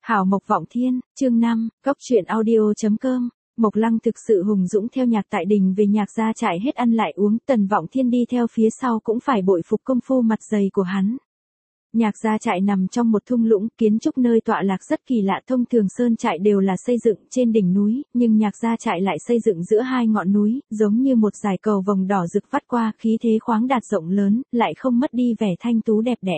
Hảo Mộc Vọng Thiên, chương 5, Góc truyện audio.com. Mộc Lăng thực sự hùng dũng theo Nhạc Tại Đình về Nhạc gia trại hết ăn lại uống, Tần Vọng Thiên đi theo phía sau cũng phải bội phục công phu mặt dày của hắn. Nhạc gia trại nằm trong một thung lũng, kiến trúc nơi tọa lạc rất kỳ lạ, thông thường sơn trại đều là xây dựng trên đỉnh núi, nhưng Nhạc gia trại lại xây dựng giữa hai ngọn núi, giống như một dải cầu vồng đỏ rực vắt qua, khí thế khoáng đạt rộng lớn, lại không mất đi vẻ thanh tú đẹp đẽ.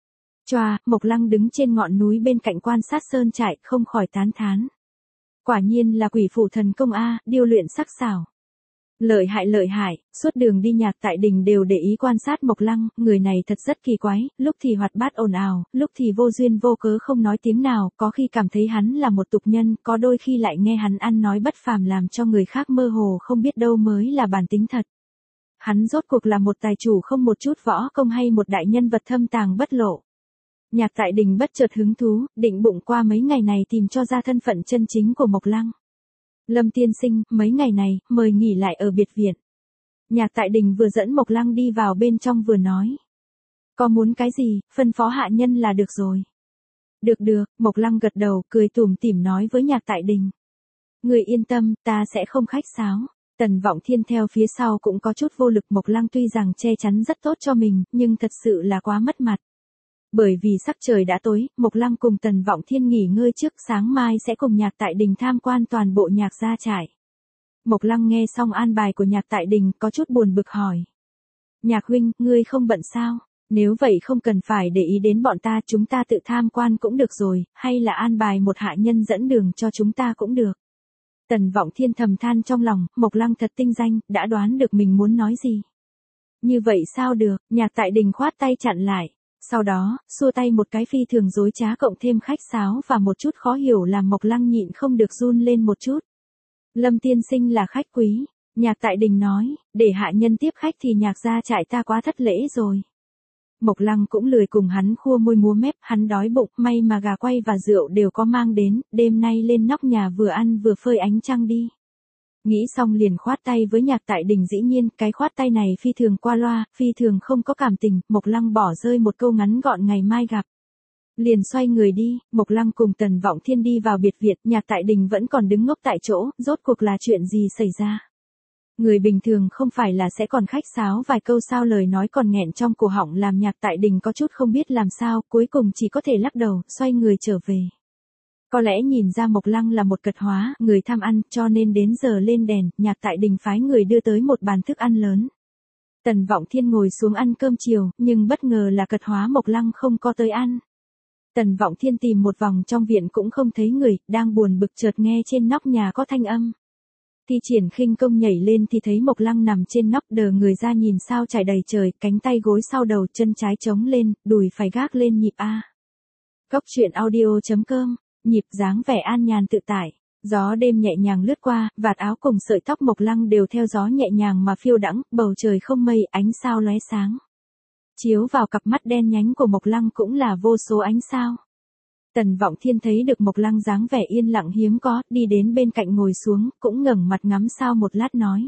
Choa, Mộc Lăng đứng trên ngọn núi bên cạnh quan sát sơn trại, không khỏi tán thán. Quả nhiên là quỷ phụ thần công a, điêu luyện sắc sảo. Lợi hại, suốt đường đi Nhạc Tại Đình đều để ý quan sát Mộc Lăng, người này thật rất kỳ quái, lúc thì hoạt bát ồn ào, lúc thì vô duyên vô cớ không nói tiếng nào, có khi cảm thấy hắn là một tục nhân, có đôi khi lại nghe hắn ăn nói bất phàm làm cho người khác mơ hồ không biết đâu mới là bản tính thật. Hắn rốt cuộc là một tài chủ không một chút võ công hay một đại nhân vật thâm tàng bất lộ. Nhạc Tại Đình bất chợt hứng thú, định bụng qua mấy ngày này tìm cho ra thân phận chân chính của Mộc Lăng. Lâm tiên sinh, mấy ngày này, mời nghỉ lại ở biệt viện. Nhạc Tại Đình vừa dẫn Mộc Lăng đi vào bên trong vừa nói. Có muốn cái gì, phân phó hạ nhân là được rồi. Được, Mộc Lăng gật đầu, cười tủm tỉm nói với Nhạc Tại Đình. Người yên tâm, ta sẽ không khách sáo. Tần Vọng Thiên theo phía sau cũng có chút vô lực, Mộc Lăng tuy rằng che chắn rất tốt cho mình, nhưng thật sự là quá mất mặt. Bởi vì sắc trời đã tối, Mộc Lăng cùng Tần Vọng Thiên nghỉ ngơi trước, sáng mai sẽ cùng Nhạc Tại Đình tham quan toàn bộ Nhạc gia trại. Mộc Lăng nghe xong an bài của Nhạc Tại Đình có chút buồn bực hỏi. Nhạc huynh, ngươi không bận sao? Nếu vậy không cần phải để ý đến bọn ta, chúng ta tự tham quan cũng được rồi, hay là an bài một hạ nhân dẫn đường cho chúng ta cũng được. Tần Vọng Thiên thầm than trong lòng, Mộc Lăng thật tinh danh, đã đoán được mình muốn nói gì. Như vậy sao được, Nhạc Tại Đình khoát tay chặn lại. Sau đó, xua tay một cái phi thường dối trá cộng thêm khách sáo và một chút khó hiểu làm Mộc Lăng nhịn không được run lên một chút. Lâm tiên sinh là khách quý, Nhạc Tại Đình nói, để hạ nhân tiếp khách thì Nhạc gia trại ta quá thất lễ rồi. Mộc Lăng cũng lười cùng hắn khua môi múa mép, hắn đói bụng, may mà gà quay và rượu đều có mang đến, đêm nay lên nóc nhà vừa ăn vừa phơi ánh trăng đi. Nghĩ xong liền khoát tay với Nhạc Tại Đình, dĩ nhiên, cái khoát tay này phi thường qua loa, phi thường không có cảm tình, Mộc Lăng bỏ rơi một câu ngắn gọn ngày mai gặp. Liền xoay người đi, Mộc Lăng cùng Tần Vọng Thiên đi vào biệt viện, Nhạc Tại Đình vẫn còn đứng ngốc tại chỗ, rốt cuộc là chuyện gì xảy ra. Người bình thường không phải là sẽ còn khách sáo vài câu sao, lời nói còn nghẹn trong cổ họng làm Nhạc Tại Đình có chút không biết làm sao, cuối cùng chỉ có thể lắc đầu, xoay người trở về. Có lẽ nhìn ra Mộc Lăng là một cật hóa, người tham ăn, cho nên đến giờ lên đèn, Nhạc Tại Đình phái người đưa tới một bàn thức ăn lớn. Tần Vọng Thiên ngồi xuống ăn cơm chiều, nhưng bất ngờ là cật hóa Mộc Lăng không có tới ăn. Tần Vọng Thiên tìm một vòng trong viện cũng không thấy người, đang buồn bực chợt nghe trên nóc nhà có thanh âm. Thi Triển khinh công nhảy lên thì thấy Mộc Lăng nằm trên nóc, đờ người ra nhìn sao trải đầy trời, cánh tay gối sau đầu, chân trái chống lên, đùi phải gác lên nhịp A. Góc truyện audio.com. Nhịp dáng vẻ an nhàn tự tại, gió đêm nhẹ nhàng lướt qua, vạt áo cùng sợi tóc Mộc Lăng đều theo gió nhẹ nhàng mà phiêu đãng, bầu trời không mây, ánh sao lóe sáng. Chiếu vào cặp mắt đen nhánh của Mộc Lăng cũng là vô số ánh sao. Tần Vọng Thiên thấy được Mộc Lăng dáng vẻ yên lặng hiếm có, đi đến bên cạnh ngồi xuống, cũng ngẩng mặt ngắm sao một lát nói.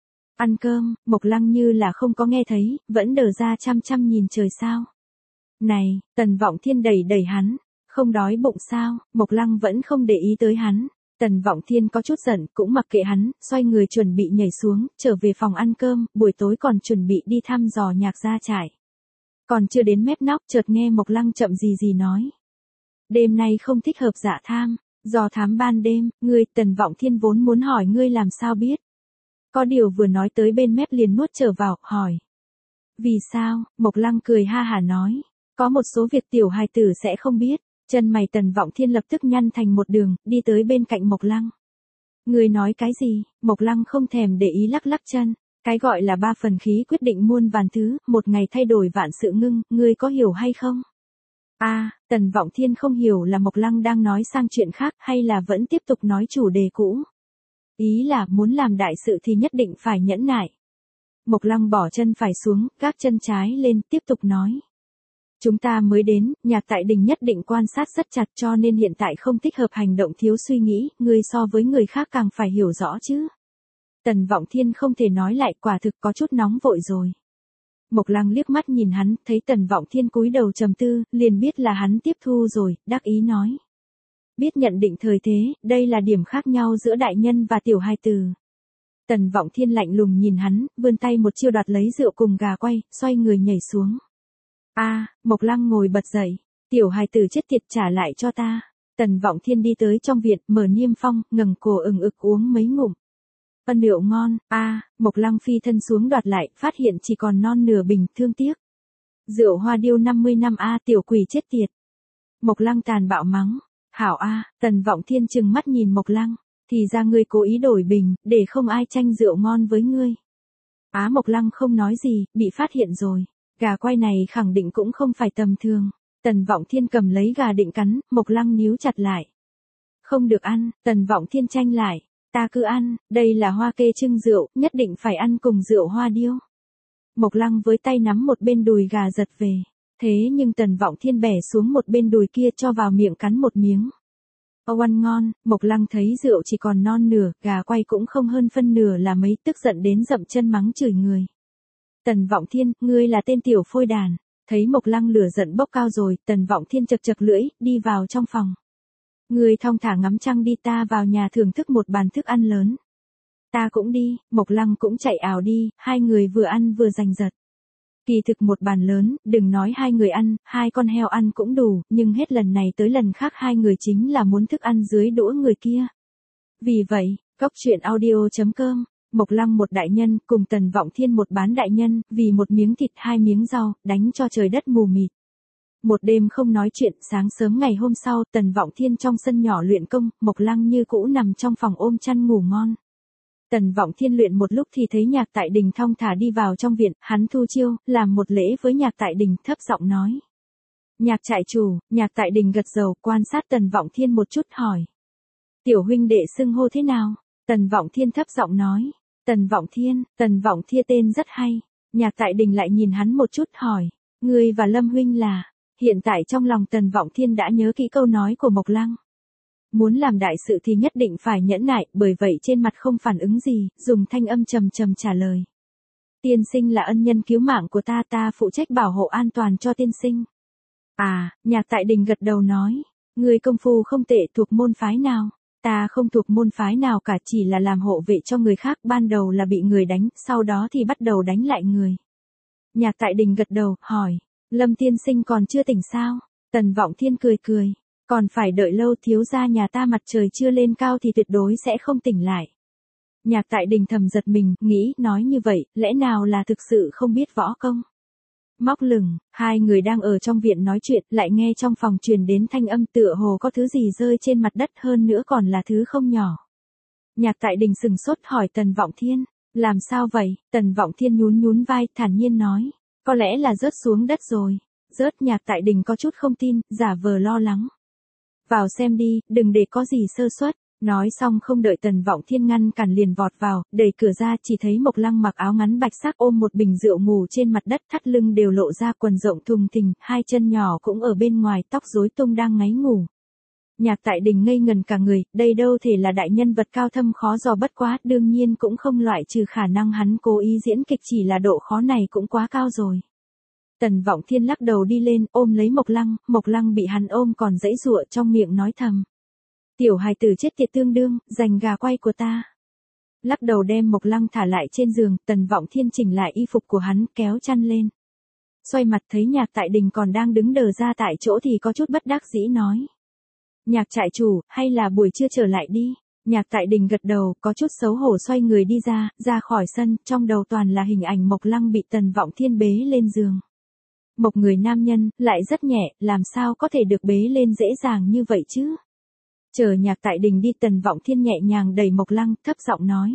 Ăn cơm, Mộc Lăng như là không có nghe thấy, vẫn đờ ra chăm chăm nhìn trời sao. Này, Tần Vọng Thiên đẩy hắn. Không đói bụng sao, Mộc Lăng vẫn không để ý tới hắn. Tần Vọng Thiên có chút giận, cũng mặc kệ hắn, xoay người chuẩn bị nhảy xuống, trở về phòng ăn cơm, buổi tối còn chuẩn bị đi thăm dò Nhạc gia trại. Còn chưa đến mép nóc, chợt nghe Mộc Lăng chậm gì nói. Đêm nay không thích hợp dạ tham, dò thám ban đêm, ngươi, Tần Vọng Thiên vốn muốn hỏi ngươi làm sao biết. Có điều vừa nói tới bên mép liền nuốt trở vào, hỏi. Vì sao, Mộc Lăng cười ha hả nói. Có một số việc tiểu hài tử sẽ không biết. Chân mày Tần Vọng Thiên lập tức nhăn thành một đường, đi tới bên cạnh Mộc Lăng. Người nói cái gì? Mộc Lăng không thèm để ý lắc chân. Cái gọi là 3 phần khí quyết định muôn vàn thứ, một ngày thay đổi vạn sự ngưng, ngươi có hiểu hay không? Tần Vọng Thiên không hiểu là Mộc Lăng đang nói sang chuyện khác hay là vẫn tiếp tục nói chủ đề cũ. Ý là muốn làm đại sự thì nhất định phải nhẫn nại. Mộc Lăng bỏ chân phải xuống, gác chân trái lên, tiếp tục nói. Chúng ta mới đến, Nhạc Tại Đình nhất định quan sát rất chặt cho nên hiện tại không thích hợp hành động thiếu suy nghĩ, ngươi so với người khác càng phải hiểu rõ chứ. Tần Vọng Thiên không thể nói lại, quả thực có chút nóng vội rồi. Mộc Lăng liếc mắt nhìn hắn, thấy Tần Vọng Thiên cúi đầu trầm tư, liền biết là hắn tiếp thu rồi, đắc ý nói. biết nhận định thời thế, đây là điểm khác nhau giữa đại nhân và tiểu hài tử. Tần Vọng Thiên lạnh lùng nhìn hắn, vươn tay một chiêu đoạt lấy rượu cùng gà quay, xoay người nhảy xuống. Mộc Lăng ngồi bật dậy, tiểu hài tử chết tiệt trả lại cho ta. Tần Vọng Thiên đi tới trong viện, mở niêm phong, ngẩng cổ ừng ực uống mấy ngụm. Rượu ngon, Mộc Lăng phi thân xuống đoạt lại, phát hiện chỉ còn non nửa bình, thương tiếc. Rượu Hoa Điêu 50 năm tiểu quỷ chết tiệt. Mộc Lăng tàn bạo mắng, hảo Tần Vọng Thiên trừng mắt nhìn Mộc Lăng, thì ra ngươi cố ý đổi bình, để không ai tranh rượu ngon với ngươi. Mộc Lăng không nói gì, bị phát hiện rồi, gà quay này khẳng định cũng không phải tầm thường. Tần Vọng Thiên cầm lấy gà định cắn, Mộc Lăng níu chặt lại. Không được ăn, Tần Vọng Thiên tranh lại, ta cứ ăn, đây là hoa kê trưng rượu, nhất định phải ăn cùng rượu Hoa Điêu. Mộc Lăng với tay nắm một bên đùi gà giật về, thế nhưng Tần Vọng Thiên bẻ xuống một bên đùi kia cho vào miệng cắn một miếng. Ăn ngon, Mộc Lăng thấy rượu chỉ còn non nửa, gà quay cũng không hơn phân nửa là mấy, tức giận đến dậm chân mắng chửi người. Tần Vọng Thiên, ngươi là tên tiểu phôi đàn. Thấy Mộc Lăng lửa giận bốc cao rồi, Tần Vọng Thiên chật chật lưỡi, đi vào trong phòng. Ngươi thong thả ngắm trăng đi, ta vào nhà thưởng thức một bàn thức ăn lớn. Ta cũng đi, Mộc Lăng cũng chạy ảo đi, hai người vừa ăn vừa giành giật. Kỳ thực một bàn lớn, đừng nói hai người ăn, hai con heo ăn cũng đủ, nhưng hết lần này tới lần khác hai người chính là muốn thức ăn dưới đũa người kia. Vì vậy, coctruyện.audio.com, Mộc Lăng một đại nhân, cùng Tần Vọng Thiên một bán đại nhân, vì một miếng thịt hai miếng rau, đánh cho trời đất mù mịt. Một đêm không nói chuyện, sáng sớm ngày hôm sau, Tần Vọng Thiên trong sân nhỏ luyện công, Mộc Lăng như cũ nằm trong phòng ôm chăn ngủ ngon. Tần Vọng Thiên luyện một lúc thì thấy Nhạc Tại Đình thong thả đi vào trong viện, hắn thu chiêu, làm một lễ với Nhạc Tại Đình, thấp giọng nói. Nhạc trại chủ, Nhạc Tại Đình gật đầu, quan sát Tần Vọng Thiên một chút hỏi. Tiểu huynh đệ xưng hô thế nào? Tần Vọng Thiên thấp giọng nói. Tần Vọng Thiên tên rất hay. Nhạc Tại Đình lại nhìn hắn một chút hỏi. Ngươi và Lâm huynh là, hiện tại trong lòng Tần Vọng Thiên đã nhớ kỹ câu nói của Mộc Lăng. Muốn làm đại sự thì nhất định phải nhẫn nại, bởi vậy trên mặt không phản ứng gì, dùng thanh âm trầm trầm trả lời. Tiên sinh là ân nhân cứu mạng của ta, ta phụ trách bảo hộ an toàn cho tiên sinh. Nhạc Tại Đình gật đầu nói. Ngươi công phu không tệ, thuộc môn phái nào? Ta không thuộc môn phái nào cả, chỉ là làm hộ vệ cho người khác, ban đầu là bị người đánh, sau đó thì bắt đầu đánh lại người. Nhạc Tại Đình gật đầu, hỏi, Lâm tiên sinh còn chưa tỉnh sao? Tần Vọng Thiên cười cười, còn phải đợi lâu, thiếu gia nhà ta mặt trời chưa lên cao thì tuyệt đối sẽ không tỉnh lại. Nhạc Tại Đình thầm giật mình, nghĩ, nói như vậy, lẽ nào là thực sự không biết võ công? Móc lửng, hai người đang ở trong viện nói chuyện, lại nghe trong phòng truyền đến thanh âm tựa hồ có thứ gì rơi trên mặt đất, hơn nữa còn là thứ không nhỏ. Nhạc Tại Đình sừng sốt hỏi Tần Vọng Thiên, làm sao vậy? Tần Vọng Thiên nhún nhún vai, thản nhiên nói, có lẽ là rớt xuống đất rồi. Rớt? Nhạc Tại Đình có chút không tin, giả vờ lo lắng. Vào xem đi, đừng để có gì sơ suất. Nói xong không đợi Tần Vọng Thiên ngăn cản liền vọt vào, đẩy cửa ra chỉ thấy Mộc Lăng mặc áo ngắn bạch sắc ôm một bình rượu ngủ trên mặt đất, thắt lưng đều lộ ra, quần rộng thùng thình, hai chân nhỏ cũng ở bên ngoài, tóc rối tung đang ngáy ngủ. Nhạc Tại Đình ngây ngần cả người, đây đâu thể là đại nhân vật cao thâm khó dò, bất quá, đương nhiên cũng không loại trừ khả năng hắn cố ý diễn kịch, chỉ là độ khó này cũng quá cao rồi. Tần Vọng Thiên lắc đầu đi lên, ôm lấy Mộc Lăng bị hắn ôm còn giãy giụa, trong miệng nói thầm. Tiểu hài tử chết tiệt tương đương, giành gà quay của ta. Lắc đầu đem Mộc Lăng thả lại trên giường, Tần Vọng Thiên chỉnh lại y phục của hắn, kéo chăn lên. Xoay mặt thấy Nhạc Tại Đình còn đang đứng đờ ra tại chỗ thì có chút bất đắc dĩ nói. Nhạc trại chủ, hay là buổi trưa trở lại đi. Nhạc Tại Đình gật đầu, có chút xấu hổ xoay người đi ra khỏi sân, trong đầu toàn là hình ảnh Mộc Lăng bị Tần Vọng Thiên bế lên giường. Một người nam nhân, lại rất nhẹ, làm sao có thể được bế lên dễ dàng như vậy chứ? Chờ Nhạc Tại Đình đi, Tần Vọng Thiên nhẹ nhàng đẩy Mộc Lăng, thấp giọng nói.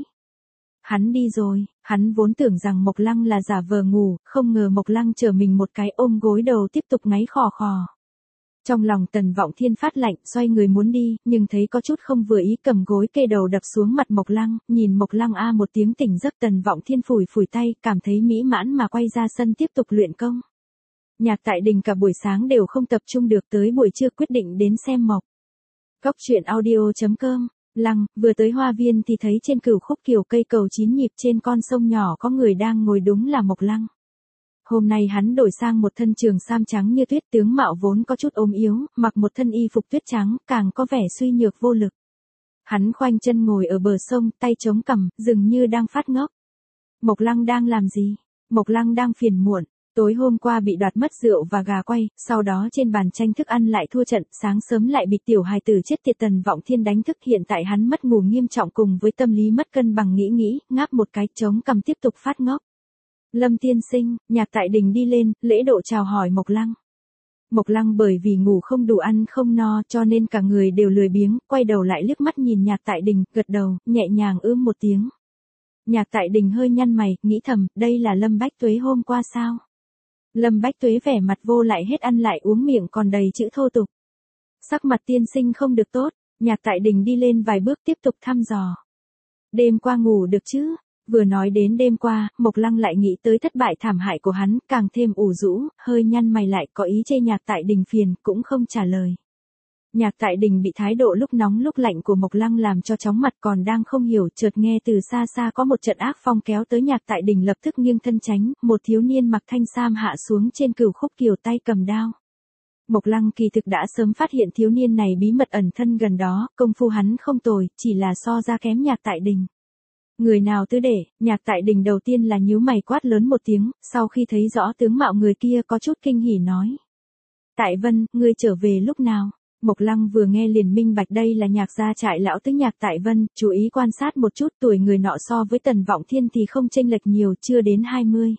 Hắn đi rồi, hắn vốn tưởng rằng Mộc Lăng là giả vờ ngủ, không ngờ Mộc Lăng trở mình một cái ôm gối đầu tiếp tục ngáy khò khò. Trong lòng Tần Vọng Thiên phát lạnh, xoay người muốn đi, nhưng thấy có chút không vừa ý, cầm gối kê đầu đập xuống mặt Mộc Lăng, nhìn Mộc Lăng một tiếng tỉnh giấc, Tần Vọng Thiên phủi phủi tay, cảm thấy mỹ mãn mà quay ra sân tiếp tục luyện công. Nhạc Tại Đình cả buổi sáng đều không tập trung được, tới buổi trưa quyết định đến xem mộc. Coctruyện.audio.com, Lăng, vừa tới hoa viên thì thấy trên cửu khúc kiều cây cầu 9 nhịp trên con sông nhỏ có người đang ngồi, đúng là Mộc Lăng. Hôm nay hắn đổi sang một thân trường sam trắng như tuyết, tướng mạo vốn có chút ốm yếu, mặc một thân y phục tuyết trắng, càng có vẻ suy nhược vô lực. Hắn khoanh chân ngồi ở bờ sông, tay chống cằm, dường như đang phát ngốc. Mộc Lăng đang làm gì? Mộc Lăng đang phiền muộn. Tối hôm qua bị đoạt mất rượu và gà quay, sau đó trên bàn tranh thức ăn lại thua trận, sáng sớm lại bị tiểu hài tử chết tiệt Tần Vọng Thiên đánh thức, hiện tại hắn mất ngủ nghiêm trọng cùng với tâm lý mất cân bằng, nghĩ, ngáp một cái chống cằm tiếp tục phát ngốc. Lâm tiên sinh, Nhạc Tại Đình đi lên, lễ độ chào hỏi Mộc Lăng. Mộc Lăng bởi vì ngủ không đủ ăn không no cho nên cả người đều lười biếng, quay đầu lại liếc mắt nhìn Nhạc Tại Đình, gật đầu, nhẹ nhàng một tiếng. Nhạc Tại Đình hơi nhăn mày, nghĩ thầm, đây là Lâm Bách Tuế hôm qua sao? Lâm Bách Tuế vẻ mặt vô lại hết ăn lại uống, miệng còn đầy chữ thô tục. Sắc mặt tiên sinh không được tốt, Nhạc Tại Đình đi lên vài bước tiếp tục thăm dò. Đêm qua ngủ được chứ? Vừa nói đến đêm qua, Mộc Lăng lại nghĩ tới thất bại thảm hại của hắn, càng thêm ủ rũ, hơi nhăn mày lại, có ý chê Nhạc Tại Đình phiền, cũng không trả lời. Nhạc Tại Đình bị thái độ lúc nóng lúc lạnh của Mộc Lăng làm cho chóng mặt, còn đang không hiểu, chợt nghe từ xa xa có một trận ác phong kéo tới. Nhạc Tại Đình lập tức nghiêng thân tránh, một thiếu niên mặc thanh sam hạ xuống trên cửu khúc kiều, tay cầm đao. Mộc Lăng kỳ thực đã sớm phát hiện thiếu niên này bí mật ẩn thân gần đó, công phu hắn không tồi, chỉ là so ra kém Nhạc Tại Đình. Người nào tứ để? Nhạc Tại Đình đầu tiên là nhíu mày quát lớn một tiếng, sau khi thấy rõ tướng mạo người kia có chút kinh hỉ nói. Tại Vân, ngươi trở về lúc nào? Mộc Lăng vừa nghe liền minh bạch đây là Nhạc gia trại lão tứ Nhạc Tại Vân, chú ý quan sát một chút, tuổi người nọ so với Tần Vọng Thiên thì không chênh lệch nhiều, chưa đến 20.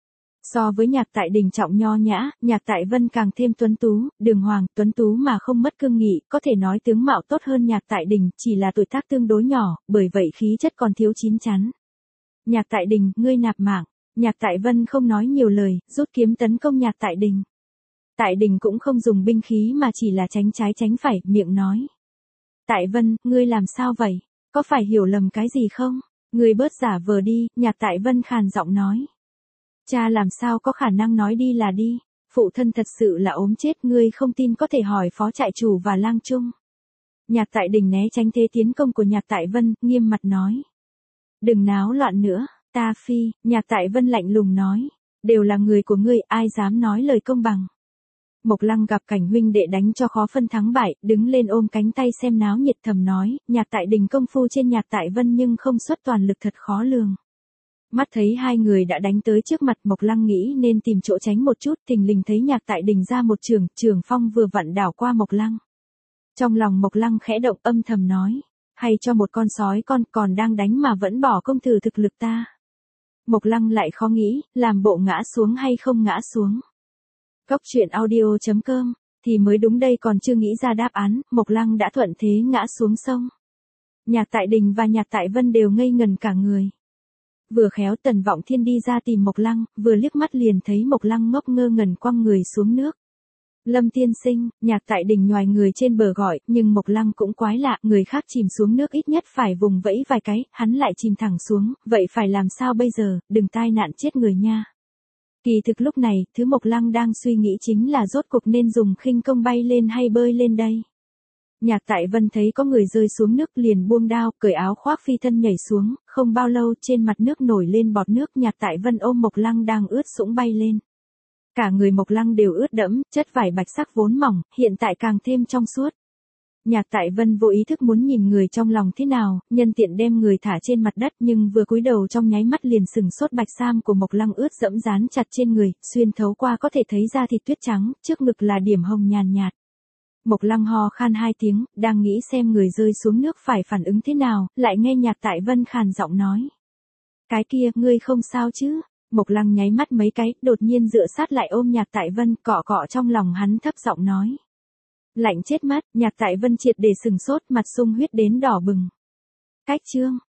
So với Nhạc Tại Đình trọng nho nhã, Nhạc Tại Vân càng thêm tuấn tú, đường hoàng, tuấn tú mà không mất cương nghị, có thể nói tướng mạo tốt hơn Nhạc Tại Đình, chỉ là tuổi tác tương đối nhỏ, bởi vậy khí chất còn thiếu chín chắn. Nhạc Tại Đình, ngươi nạp mạng. Nhạc Tại Vân không nói nhiều lời, rút kiếm tấn công Nhạc Tại Đình. Tại Đình cũng không dùng binh khí mà chỉ là tránh trái tránh phải, miệng nói. Tại Vân, ngươi làm sao vậy? Có phải hiểu lầm cái gì không? Ngươi bớt giả vờ đi, Nhạc Tại Vân khàn giọng nói. Cha làm sao có khả năng nói đi là đi, phụ thân thật sự là ốm chết, ngươi không tin có thể hỏi phó trại chủ và lang trung. Nhạc Tại Đình né tránh thế tiến công của Nhạc Tại Vân, nghiêm mặt nói. Đừng náo loạn nữa, ta phi, Nhạc Tại Vân lạnh lùng nói. Đều là người của ngươi, ai dám nói lời công bằng. Mộc Lăng gặp cảnh huynh đệ đánh cho khó phân thắng bại, đứng lên ôm cánh tay xem náo nhiệt, thầm nói, Nhạc Tại Đình công phu trên Nhạc Tại Vân nhưng không xuất toàn lực, thật khó lường. Mắt thấy hai người đã đánh tới trước mặt, Mộc Lăng nghĩ nên tìm chỗ tránh một chút, thình lình thấy Nhạc Tại Đình ra một trường phong vừa vặn đảo qua Mộc Lăng. Trong lòng Mộc Lăng khẽ động, âm thầm nói, hay cho một con sói con còn đang đánh mà vẫn bỏ công thử thực lực ta. Mộc Lăng lại khó nghĩ, làm bộ ngã xuống hay không ngã xuống. Góc truyện audio.com, thì mới đúng đây, còn chưa nghĩ ra đáp án, Mộc Lăng đã thuận thế ngã xuống sông. Nhạc Tại Đình và Nhạc Tại Vân đều ngây ngần cả người. Vừa khéo Tần Vọng Thiên đi ra tìm Mộc Lăng, vừa liếc mắt liền thấy Mộc Lăng ngốc ngơ ngẩn quăng người xuống nước. Lâm tiên sinh, Nhạc Tại Đình nhoài người trên bờ gọi, nhưng Mộc Lăng cũng quái lạ, người khác chìm xuống nước ít nhất phải vùng vẫy vài cái, hắn lại chìm thẳng xuống, vậy phải làm sao bây giờ, đừng tai nạn chết người nha. Kỳ thực lúc này, thứ Mộc Lăng đang suy nghĩ chính là rốt cuộc nên dùng khinh công bay lên hay bơi lên đây. Nhạc Tại Vân thấy có người rơi xuống nước liền buông đao, cởi áo khoác phi thân nhảy xuống, không bao lâu trên mặt nước nổi lên bọt nước, Nhạc Tại Vân ôm Mộc Lăng đang ướt sũng bay lên. Cả người Mộc Lăng đều ướt đẫm, chất vải bạch sắc vốn mỏng, hiện tại càng thêm trong suốt. Nhạc Tại Vân vô ý thức muốn nhìn người trong lòng thế nào, nhân tiện đem người thả trên mặt đất, nhưng vừa cúi đầu trong nháy mắt liền sừng sốt, bạch sam của Mộc Lăng ướt dẫm dán chặt trên người, xuyên thấu qua có thể thấy da thịt tuyết trắng, trước ngực là điểm hồng nhàn nhạt. Mộc Lăng ho khan hai tiếng, đang nghĩ xem người rơi xuống nước phải phản ứng thế nào, lại nghe Nhạc Tại Vân khàn giọng nói. Cái kia, ngươi không sao chứ? Mộc Lăng nháy mắt mấy cái, đột nhiên dựa sát lại ôm Nhạc Tại Vân, cọ cọ trong lòng hắn, thấp giọng nói. Lạnh chết mắt, Nhạc Tại Vân triệt để sừng sốt, mặt sung huyết đến đỏ bừng. Cách chương.